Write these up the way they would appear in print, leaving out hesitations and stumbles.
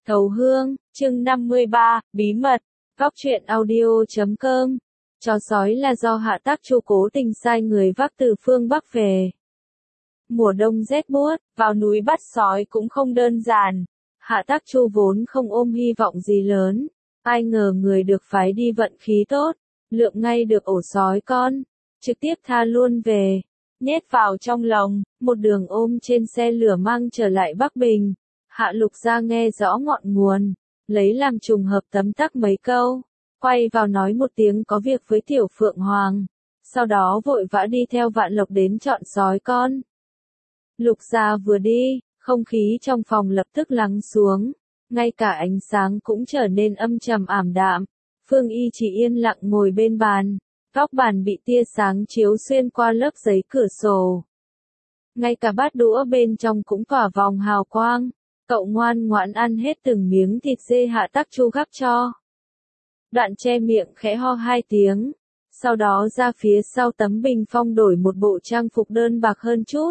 Thấu Hương, chương 53, bí mật, góc truyện audio.com. Chó sói là do Hạ Tác Chu cố tình sai người vác từ phương Bắc về. Mùa đông rét buốt, vào núi bắt sói cũng không đơn giản. Hạ Tác Chu vốn không ôm hy vọng gì lớn. Ai ngờ người được phái đi vận khí tốt, lượm ngay được ổ sói con, trực tiếp tha luôn về, nhét vào trong lồng, một đường ôm trên xe lửa mang trở lại Bắc Bình. Hạ Lục Gia nghe rõ ngọn nguồn, lấy làm trùng hợp tấm tắc mấy câu, quay vào nói một tiếng có việc với Tiểu Phượng Hoàng, sau đó vội vã đi theo Vạn Lộc đến chọn sói con. Lục Gia vừa đi, không khí trong phòng lập tức lắng xuống, ngay cả ánh sáng cũng trở nên âm trầm ảm đạm. Phương Y chỉ yên lặng ngồi bên bàn, góc bàn bị tia sáng chiếu xuyên qua lớp giấy cửa sổ. Ngay cả bát đũa bên trong cũng tỏa vòng hào quang. Cậu ngoan ngoãn ăn hết từng miếng thịt dê Hạ Tác Chu gắp cho. Đoạn che miệng khẽ ho 2 tiếng, sau đó ra phía sau tấm bình phong đổi một bộ trang phục đơn bạc hơn chút.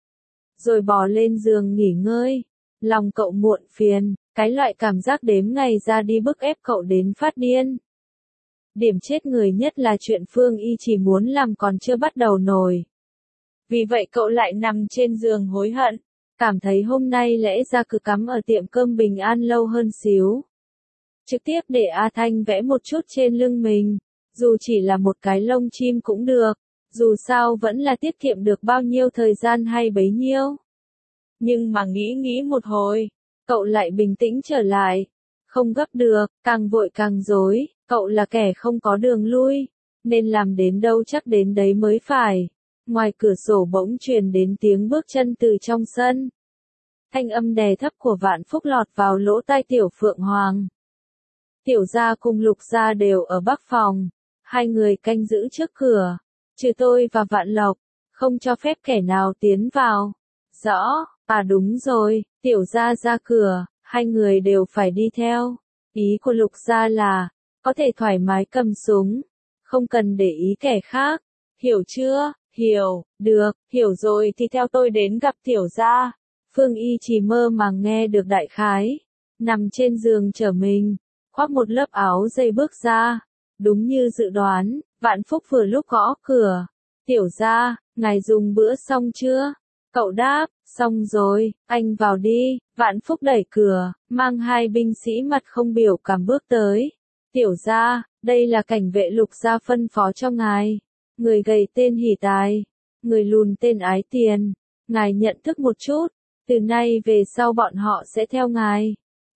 Rồi bò lên giường nghỉ ngơi. Lòng cậu muộn phiền, cái loại cảm giác đếm ngày ra đi bức ép cậu đến phát điên. Điểm chết người nhất là chuyện Phương Y chỉ muốn làm còn chưa bắt đầu nổi. Vì vậy cậu lại nằm trên giường hối hận. Cảm thấy hôm nay lẽ ra cứ cắm ở tiệm cơm Bình An lâu hơn xíu. Trực tiếp để A Thanh vẽ một chút trên lưng mình, dù chỉ là một cái lông chim cũng được, dù sao vẫn là tiết kiệm được bao nhiêu thời gian hay bấy nhiêu. Nhưng mà nghĩ một hồi, cậu lại bình tĩnh trở lại. Không gấp được, càng vội càng rối, cậu là kẻ không có đường lui, nên làm đến đâu chắc đến đấy mới phải. Ngoài cửa sổ bỗng truyền đến tiếng bước chân từ trong sân. Thanh âm đè thấp của Vạn Phúc lọt vào lỗ tai Tiểu Phượng Hoàng. Tiểu gia cùng Lục gia đều ở bắc phòng, hai người canh giữ trước cửa, trừ tôi và Vạn Lộc, không cho phép kẻ nào tiến vào. Rõ, đúng rồi, Tiểu gia ra cửa, hai người đều phải đi theo. Ý của Lục gia là, có thể thoải mái cầm súng, không cần để ý kẻ khác, hiểu chưa? Hiểu, được, hiểu rồi thì theo tôi đến gặp Tiểu gia. Phương Y chỉ mơ màng nghe được đại khái, nằm trên giường trở mình, khoác một lớp áo dây bước ra. Đúng như dự đoán, Vạn Phúc vừa lúc gõ cửa. Tiểu gia, ngài dùng bữa xong chưa? Cậu đáp, xong rồi, anh vào đi. Vạn Phúc đẩy cửa, mang hai binh sĩ mặt không biểu cảm bước tới. Tiểu gia, đây là cảnh vệ Lục gia phân phó cho ngài. Người gầy tên Hỉ Tài, người lùn tên Ái Tiền, ngài nhận thức một chút, từ nay về sau bọn họ sẽ theo ngài.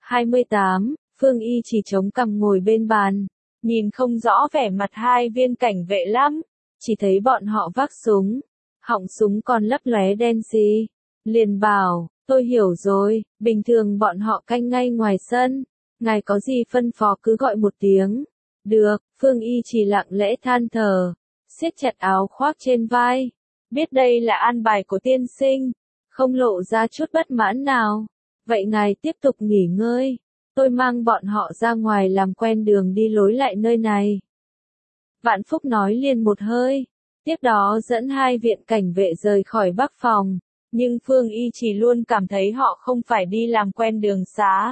28, Phương Y chỉ chống cằm ngồi bên bàn, nhìn không rõ vẻ mặt hai viên cảnh vệ lắm, chỉ thấy bọn họ vác súng, họng súng còn lấp lóe đen xì, liền bảo, tôi hiểu rồi, bình thường bọn họ canh ngay ngoài sân, ngài có gì phân phó cứ gọi một tiếng. Được, Phương Y chỉ lặng lẽ than thở, siết chặt áo khoác trên vai, biết đây là an bài của tiên sinh, không lộ ra chút bất mãn nào. Vậy ngài tiếp tục nghỉ ngơi, tôi mang bọn họ ra ngoài làm quen đường đi lối lại nơi này. Vạn Phúc nói liền một hơi, tiếp đó dẫn hai viện cảnh vệ rời khỏi bắc phòng, nhưng Phương Y chỉ luôn cảm thấy họ không phải đi làm quen đường xá.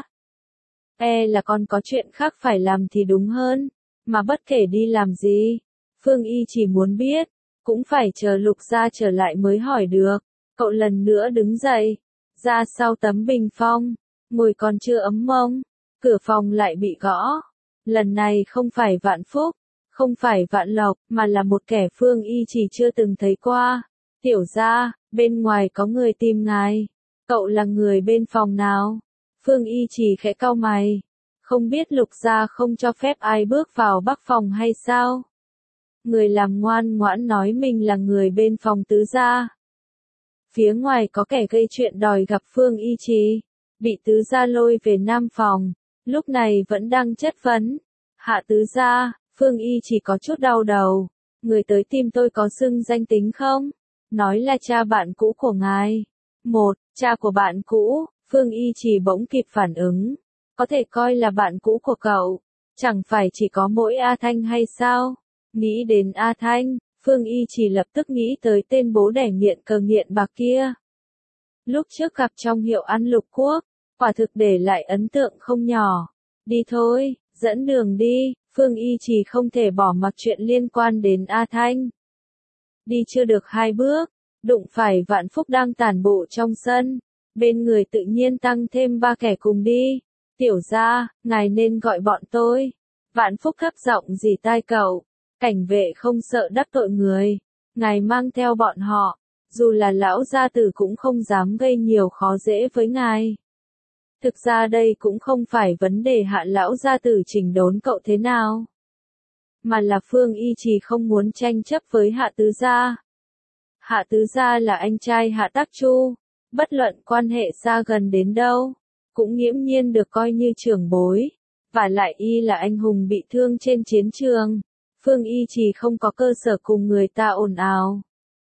Là còn có chuyện khác phải làm thì đúng hơn, mà bất kể đi làm gì. Phương Y chỉ muốn biết, cũng phải chờ Lục gia trở lại mới hỏi được. Cậu lần nữa đứng dậy, ra sau tấm bình phong, ngồi còn chưa ấm mông, cửa phòng lại bị gõ. Lần này không phải Vạn Phúc, không phải Vạn Lộc, mà là một kẻ Phương Y chỉ chưa từng thấy qua. Tiểu gia, bên ngoài có người tìm ngài. Cậu là người bên phòng nào? Phương Y chỉ khẽ cau mày, không biết Lục gia không cho phép ai bước vào bắc phòng hay sao? Người làm ngoan ngoãn nói mình là người bên phòng tứ gia. Phía ngoài có kẻ gây chuyện đòi gặp Phương Y Trì, bị tứ gia lôi về nam phòng, lúc này vẫn đang chất vấn. Hạ tứ gia, Phương Y chỉ có chút đau đầu, người tới tìm tôi có xưng danh tính không? Nói là cha bạn cũ của ngài. Một, cha của bạn cũ, Phương Y chỉ bỗng kịp phản ứng, có thể coi là bạn cũ của cậu, chẳng phải chỉ có mỗi A Thanh hay sao? Nghĩ đến A Thanh, Phương Y chỉ lập tức nghĩ tới tên bố đẻ nghiện cờ nghiện bạc kia. Lúc trước gặp trong hiệu ăn Lục Quốc, quả thực để lại ấn tượng không nhỏ. Đi thôi, dẫn đường đi, Phương Y Trì không thể bỏ mặc chuyện liên quan đến A Thanh. Đi chưa được 2 bước, đụng phải Vạn Phúc đang tản bộ trong sân, bên người tự nhiên tăng thêm 3 kẻ cùng đi. Tiểu gia, ngài nên gọi bọn tôi. Vạn Phúc thấp giọng rỉ tai cậu, cảnh vệ không sợ đắc tội người, ngài mang theo bọn họ, dù là lão gia tử cũng không dám gây nhiều khó dễ với ngài. Thực ra đây cũng không phải vấn đề Hạ lão gia tử chỉnh đốn cậu thế nào, mà là Phương Y Trì không muốn tranh chấp với Hạ tứ gia. Hạ tứ gia là anh trai Hạ Tác Chu, bất luận quan hệ xa gần đến đâu, cũng nghiễm nhiên được coi như trưởng bối, và lại y là anh hùng bị thương trên chiến trường. Phương Y Trì không có cơ sở cùng người ta ồn ào.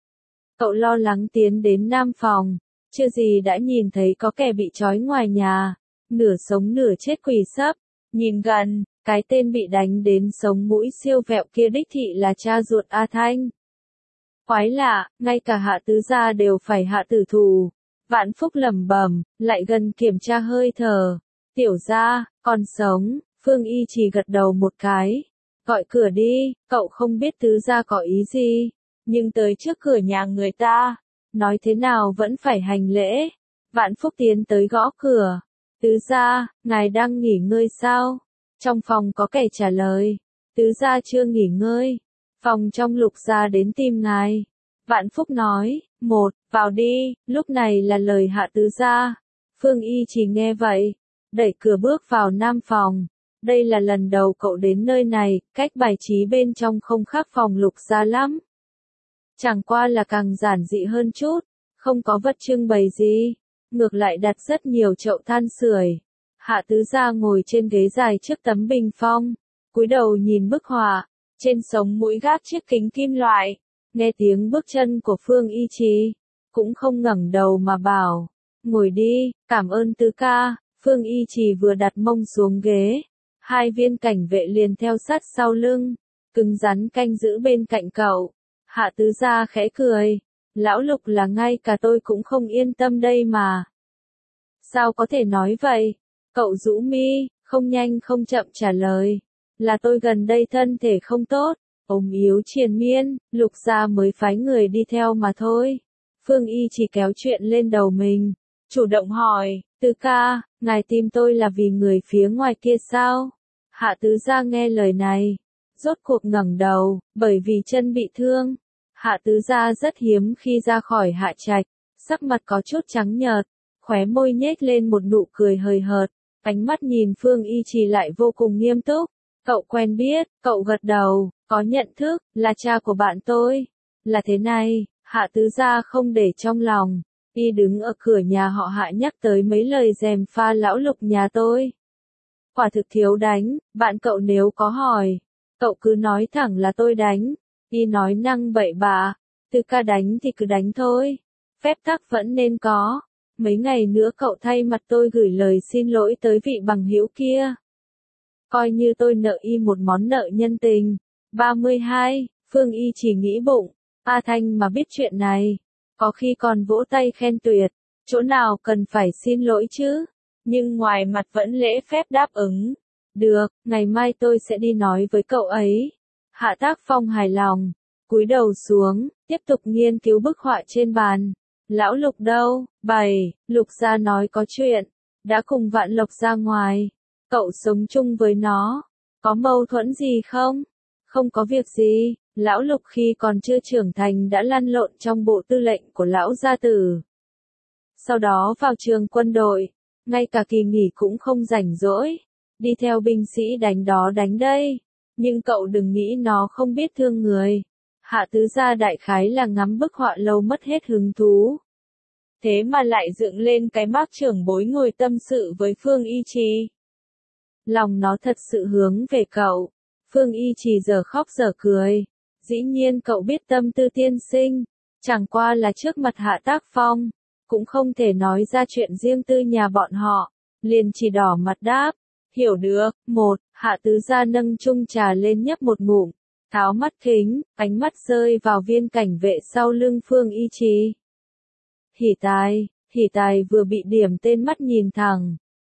Cậu lo lắng tiến đến Nam phòng, chưa gì đã nhìn thấy có kẻ bị trói ngoài nhà, nửa sống nửa chết quỳ sấp. Nhìn gần, cái tên bị đánh đến sống mũi siêu vẹo kia đích thị là cha ruột A Thanh. Quái lạ, ngay cả Hạ tứ gia đều phải hạ tử thủ. Vạn Phúc lẩm bẩm, lại gần kiểm tra hơi thở. Tiểu gia, còn sống. Phương Y Trì gật đầu một cái. Gọi cửa đi, cậu không biết tứ gia có ý gì, nhưng tới trước cửa nhà người ta, nói thế nào vẫn phải hành lễ. Vạn Phúc tiến tới gõ cửa. Tứ gia, ngài đang nghỉ ngơi sao? Trong phòng có kẻ trả lời. Tứ gia chưa nghỉ ngơi. Phòng trong Lục gia đến tìm ngài. Vạn Phúc nói, vào đi, lúc này là lời Hạ tứ gia. Phương Y Trì nghe vậy, đẩy cửa bước vào Nam phòng. Đây là lần đầu cậu đến nơi này, cách bài trí bên trong không khác phòng Lục gia lắm. Chẳng qua là càng giản dị hơn chút, không có vật trưng bày gì, ngược lại đặt rất nhiều chậu than sưởi. Hạ tứ gia ngồi trên ghế dài trước tấm bình phong, cúi đầu nhìn bức họa, trên sống mũi gác chiếc kính kim loại, nghe tiếng bước chân của Phương Y Trì, cũng không ngẩng đầu mà bảo, ngồi đi, cảm ơn tứ ca. Phương Y Trì vừa đặt mông xuống ghế, 2 viên cảnh vệ liền theo sát sau lưng, cứng rắn canh giữ bên cạnh cậu. Hạ tứ gia khẽ cười, lão Lục là ngay cả tôi cũng không yên tâm đây mà. Sao có thể nói vậy? Cậu rũ mi, không nhanh không chậm trả lời, là tôi gần đây thân thể không tốt, ốm yếu triền miên, Lục gia mới phái người đi theo mà thôi. Phương Y chỉ kéo chuyện lên đầu mình, chủ động hỏi, tứ ca, ngài tìm tôi là vì người phía ngoài kia sao? Hạ tứ gia nghe lời này, rốt cuộc ngẩng đầu, bởi vì chân bị thương. Hạ tứ gia rất hiếm khi ra khỏi Hạ trạch, sắc mặt có chút trắng nhợt, khóe môi nhếch lên một nụ cười hời hợt, ánh mắt nhìn Phương Y Trì lại vô cùng nghiêm túc. Cậu quen biết, cậu gật đầu, có nhận thức, là cha của bạn tôi. Là thế này, Hạ tứ gia không để trong lòng, y đứng ở cửa nhà họ Hạ nhắc tới mấy lời gièm pha lão Lục nhà tôi. Quả thực thiếu đánh, bạn cậu nếu có hỏi, cậu cứ nói thẳng là tôi đánh. Y nói năng bậy bạ, tứ ca đánh thì cứ đánh thôi, phép tắc vẫn nên có. Mấy ngày nữa cậu thay mặt tôi gửi lời xin lỗi tới vị bằng hữu kia, coi như tôi nợ y một món nợ nhân tình. 32, Phương Y chỉ nghĩ bụng, A Thanh mà biết chuyện này, có khi còn vỗ tay khen tuyệt, chỗ nào cần phải xin lỗi chứ, nhưng ngoài mặt vẫn lễ phép đáp ứng. Được, ngày mai tôi sẽ đi nói với cậu ấy. Hạ Tác Phong hài lòng, cúi đầu xuống, tiếp tục nghiên cứu bức họa trên bàn. Lão Lục đâu? 7, Lục gia nói có chuyện, đã cùng Vạn Lộc ra ngoài. Cậu sống chung với nó, có mâu thuẫn gì không? Không có việc gì, lão Lục khi còn chưa trưởng thành đã lăn lộn trong bộ tư lệnh của lão gia tử. Sau đó vào trường quân đội, ngay cả kỳ nghỉ cũng không rảnh rỗi, đi theo binh sĩ đánh đó đánh đây. Nhưng cậu đừng nghĩ nó không biết thương người. Hạ tứ gia đại khái là ngắm bức họa lâu mất hết hứng thú. Thế mà lại dựng lên cái mác trưởng bối ngồi tâm sự với Phương Y Trì. Lòng nó thật sự hướng về cậu. Phương Y Trì giờ khóc giờ cười. Dĩ nhiên cậu biết tâm tư tiên sinh, chẳng qua là trước mặt Hạ Tác Phong, cũng không thể nói ra chuyện riêng tư nhà bọn họ, liền chỉ đỏ mặt đáp. Hiểu được. Hạ tứ gia nâng chung trà lên nhấp một ngụm, tháo mắt kính, ánh mắt rơi vào viên cảnh vệ sau lưng Phương Y Trì. Hỉ tài vừa bị điểm tên mắt nhìn thẳng,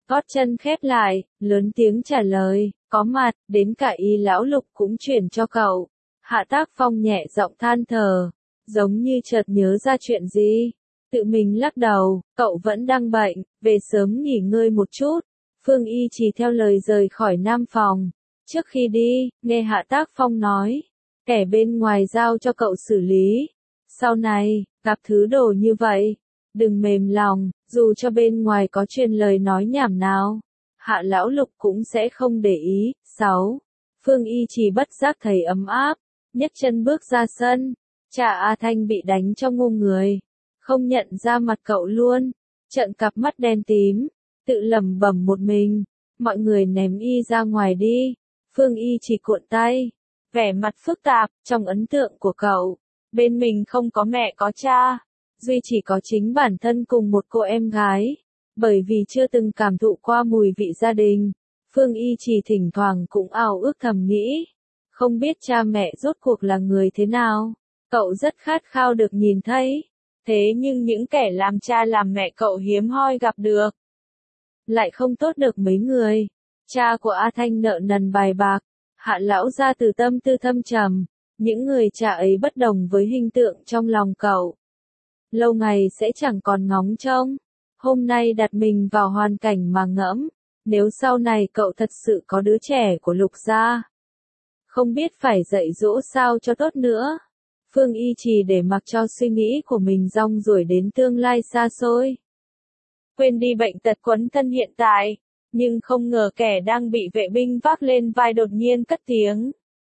Gót chân khép lại, lớn tiếng trả lời, có mặt, đến cả Y lão Lục cũng chuyển cho cậu. Hạ Tác Phong nhẹ giọng than thở, giống như chợt nhớ ra chuyện gì. Tự mình lắc đầu, cậu vẫn đang bệnh, về sớm nghỉ ngơi một chút. Phương Y chỉ theo lời rời khỏi Nam phòng. Trước khi đi, nghe Hạ Tác Phong nói, kẻ bên ngoài giao cho cậu xử lý. Sau này, gặp thứ đồ như vậy, đừng mềm lòng, dù cho bên ngoài có truyền lời nói nhảm nào. Hạ lão Lục cũng sẽ không để ý. 6. Phương Y chỉ bất giác thấy ấm áp, nhấc chân bước ra sân. Cha A Thanh bị đánh cho ngu người, không nhận ra mặt cậu luôn, trợn cặp mắt đen tím, tự lẩm bẩm một mình, mọi người ném Y ra ngoài đi. Phương Y chỉ cuộn tay, vẻ mặt phức tạp, trong ấn tượng của cậu, bên mình không có mẹ có cha, duy chỉ có chính bản thân cùng một cô em gái. Bởi vì chưa từng cảm thụ qua mùi vị gia đình, Phương Y chỉ thỉnh thoảng cũng ao ước thầm nghĩ, không biết cha mẹ rốt cuộc là người thế nào. Cậu rất khát khao được nhìn thấy, thế nhưng những kẻ làm cha làm mẹ cậu hiếm hoi gặp được, lại không tốt được mấy người. Cha của A Thanh nợ nần bài bạc, Hạ lão gia từ tâm tư thâm trầm, những người cha ấy bất đồng với hình tượng trong lòng cậu. Lâu ngày sẽ chẳng còn ngóng trông. Hôm nay đặt mình vào hoàn cảnh mà ngẫm, nếu sau này cậu thật sự có đứa trẻ của Lục gia, không biết phải dạy dỗ sao cho tốt nữa. Phương Y chỉ để mặc cho suy nghĩ của mình rong ruổi đến tương lai xa xôi. Quên đi bệnh tật quấn thân hiện tại, nhưng không ngờ kẻ đang bị vệ binh vác lên vai đột nhiên cất tiếng.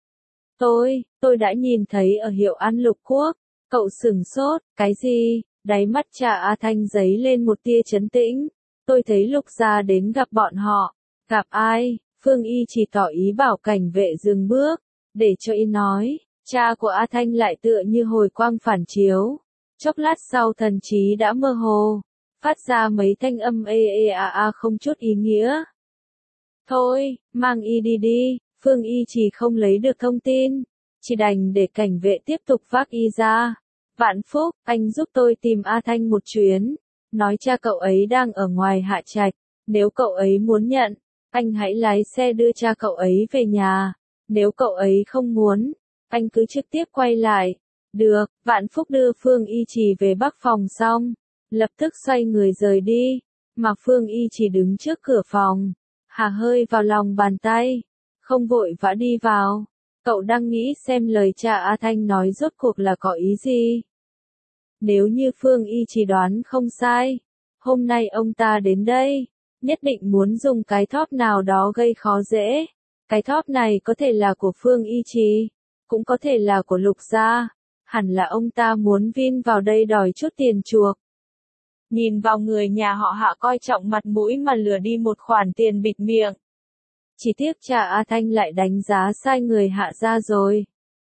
Tôi đã nhìn thấy ở Hiệu An Lục Quốc. Cậu sửng sốt, cái gì? Đáy mắt cha A Thanh giấy lên một tia trấn tĩnh. Tôi thấy Lục gia đến gặp bọn họ. Gặp ai? Phương Y chỉ tỏ ý bảo cảnh vệ dừng bước, để cho Y nói. Cha của A Thanh lại tựa như hồi quang phản chiếu. Chốc lát sau thần trí đã mơ hồ, phát ra mấy thanh âm không chút ý nghĩa. Thôi, mang Y đi đi. Phương Y chỉ không lấy được thông tin, chỉ đành để cảnh vệ tiếp tục vác Y ra. Vạn Phúc, anh giúp tôi tìm A Thanh một chuyến, nói cha cậu ấy đang ở ngoài Hạ Trạch, nếu cậu ấy muốn nhận, anh hãy lái xe đưa cha cậu ấy về nhà, nếu cậu ấy không muốn, anh cứ trực tiếp quay lại. Được, Vạn Phúc đưa Phương Y chỉ về Bắc phòng xong, lập tức xoay người rời đi, mà Phương Y chỉ đứng trước cửa phòng, hà hơi vào lòng bàn tay, không vội vã đi vào. Cậu đang nghĩ xem lời cha A Thanh nói rốt cuộc là có ý gì. Nếu như Phương Y chỉ đoán không sai, hôm nay ông ta đến đây, nhất định muốn dùng cái thóp nào đó gây khó dễ. Cái thóp này có thể là của Phương Y Trì, cũng có thể là của Lục gia. Hẳn là ông ta muốn Vin vào đây đòi chút tiền chuộc. Nhìn vào người nhà họ Hạ coi trọng mặt mũi mà lừa đi một khoản tiền bịt miệng. Chỉ tiếc cha A Thanh lại đánh giá sai người Hạ gia rồi.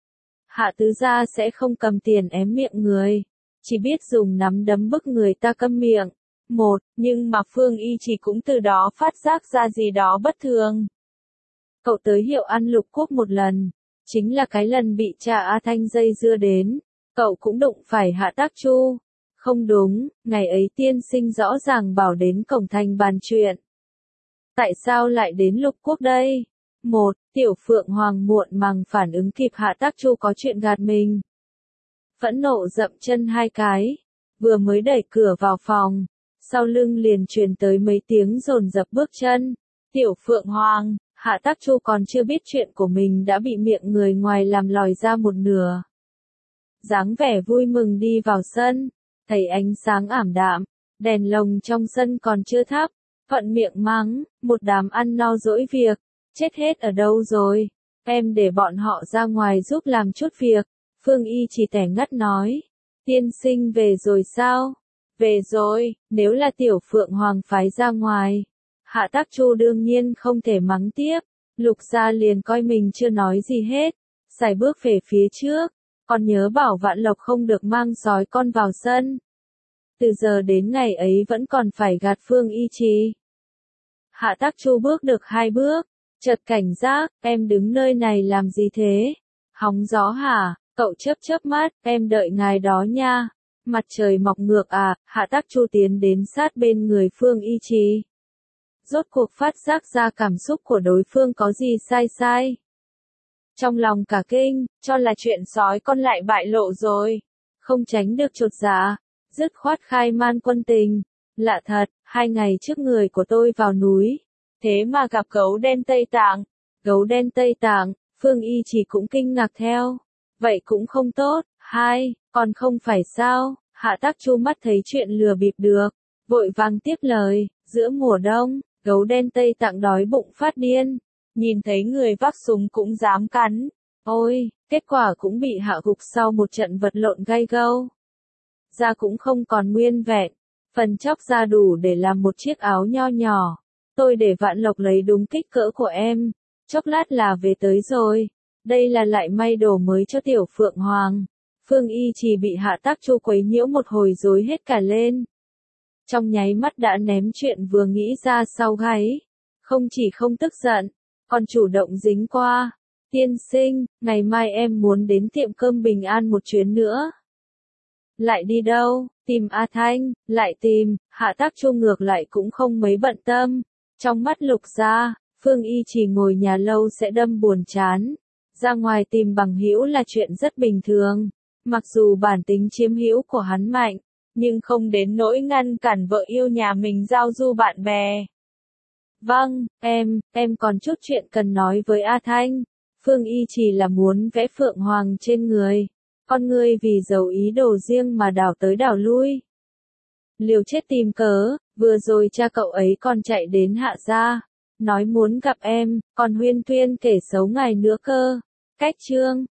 Hạ tứ gia sẽ không cầm tiền ém miệng người, chỉ biết dùng nắm đấm bức người ta câm miệng. Nhưng mà Phương Y chỉ cũng từ đó phát giác ra gì đó bất thường. Cậu tới Hiệu An Lục Quốc một lần, chính là cái lần bị cha A Thanh dây dưa đến, cậu cũng đụng phải Hạ Tác Chu. Không đúng, ngày ấy tiên sinh rõ ràng bảo đến cổng thành bàn chuyện. Tại sao lại đến Lục Quốc đây? Tiểu Phượng Hoàng muộn màng phản ứng kịp Hạ Tác Chu có chuyện gạt mình. Phẫn nộ dậm chân hai cái, vừa mới đẩy cửa vào phòng, sau lưng liền truyền tới mấy tiếng dồn dập bước chân. Tiểu Phượng Hoàng, Hạ Tác Chu còn chưa biết chuyện của mình đã bị miệng người ngoài làm lòi ra một nửa. Dáng vẻ vui mừng đi vào sân, thấy ánh sáng ảm đạm, đèn lồng trong sân còn chưa thắp, thuận miệng mắng, một đám ăn no dỗi việc, chết hết ở đâu rồi, em để bọn họ ra ngoài giúp làm chút việc. Phương Y chỉ tẻ ngắt nói, tiên sinh về rồi sao? Về rồi, nếu là Tiểu Phượng Hoàng phái ra ngoài. Hạ Tác Chu đương nhiên không thể mắng tiếp, Lục gia liền coi mình chưa nói gì hết, sải bước về phía trước, còn nhớ bảo Vạn Lộc không được mang sói con vào sân. Từ giờ đến ngày ấy vẫn còn phải gạt Phương Y Trì. Hạ Tác Chu bước được 2 bước, chợt cảnh giác, em đứng nơi này làm gì thế? Hóng gió hả? Cậu chớp mắt, em đợi ngài đó nha. Mặt trời mọc ngược à? Hạ Tác Chu tiến đến sát bên người Phương Y Trì. rốt cuộc phát giác ra cảm xúc của đối phương có gì sai. Trong lòng cả kinh, cho là chuyện sói con lại bại lộ rồi. Không tránh được chột dạ, dứt khoát khai man quân tình. Lạ thật, 2 ngày trước người của tôi vào núi. Thế mà gặp gấu đen Tây Tạng. Gấu đen Tây Tạng, Phương Y chỉ cũng kinh ngạc theo. Vậy cũng không tốt, còn không phải sao, Hạ Tác Chu mắt thấy chuyện lừa bịp được. Vội vàng tiếp lời, giữa mùa đông, gấu đen Tây Tạng đói bụng phát điên. Nhìn thấy người vác súng cũng dám cắn. Ôi, kết quả cũng bị hạ gục sau một trận vật lộn gay gâu. Da cũng không còn nguyên vẹn, phần chóc da đủ để làm một chiếc áo nho nhỏ. Tôi để Vạn Lộc lấy đúng kích cỡ của em, chốc lát là về tới rồi. Đây là lại may đồ mới cho Tiểu Phượng Hoàng. Phương Y chỉ bị Hạ Tác Chu quấy nhiễu một hồi rối hết cả lên. Trong nháy mắt đã ném chuyện vừa nghĩ ra sau gáy. Không chỉ không tức giận, còn chủ động dính qua. Tiên sinh, ngày mai em muốn đến tiệm cơm Bình An một chuyến nữa. Lại đi đâu? Tìm A Thanh, lại tìm. Hạ Tác Chu ngược lại cũng không mấy bận tâm. Trong mắt Lục Gia, Phương Y chỉ ngồi nhà lâu sẽ đâm buồn chán. Ra ngoài tìm bằng hữu là chuyện rất bình thường. Mặc dù bản tính chiếm hữu của hắn mạnh, nhưng không đến nỗi ngăn cản vợ yêu nhà mình giao du bạn bè. Vâng, em còn chút chuyện cần nói với A Thanh. Phương Y chỉ là muốn vẽ Phượng Hoàng trên người. Con người vì giấu ý đồ riêng mà đảo tới đảo lui. Liều chết tìm cớ, vừa rồi cha cậu ấy còn chạy đến Hạ gia, nói muốn gặp em, còn huyên thuyên kể xấu ngài nữa cơ. Cách chương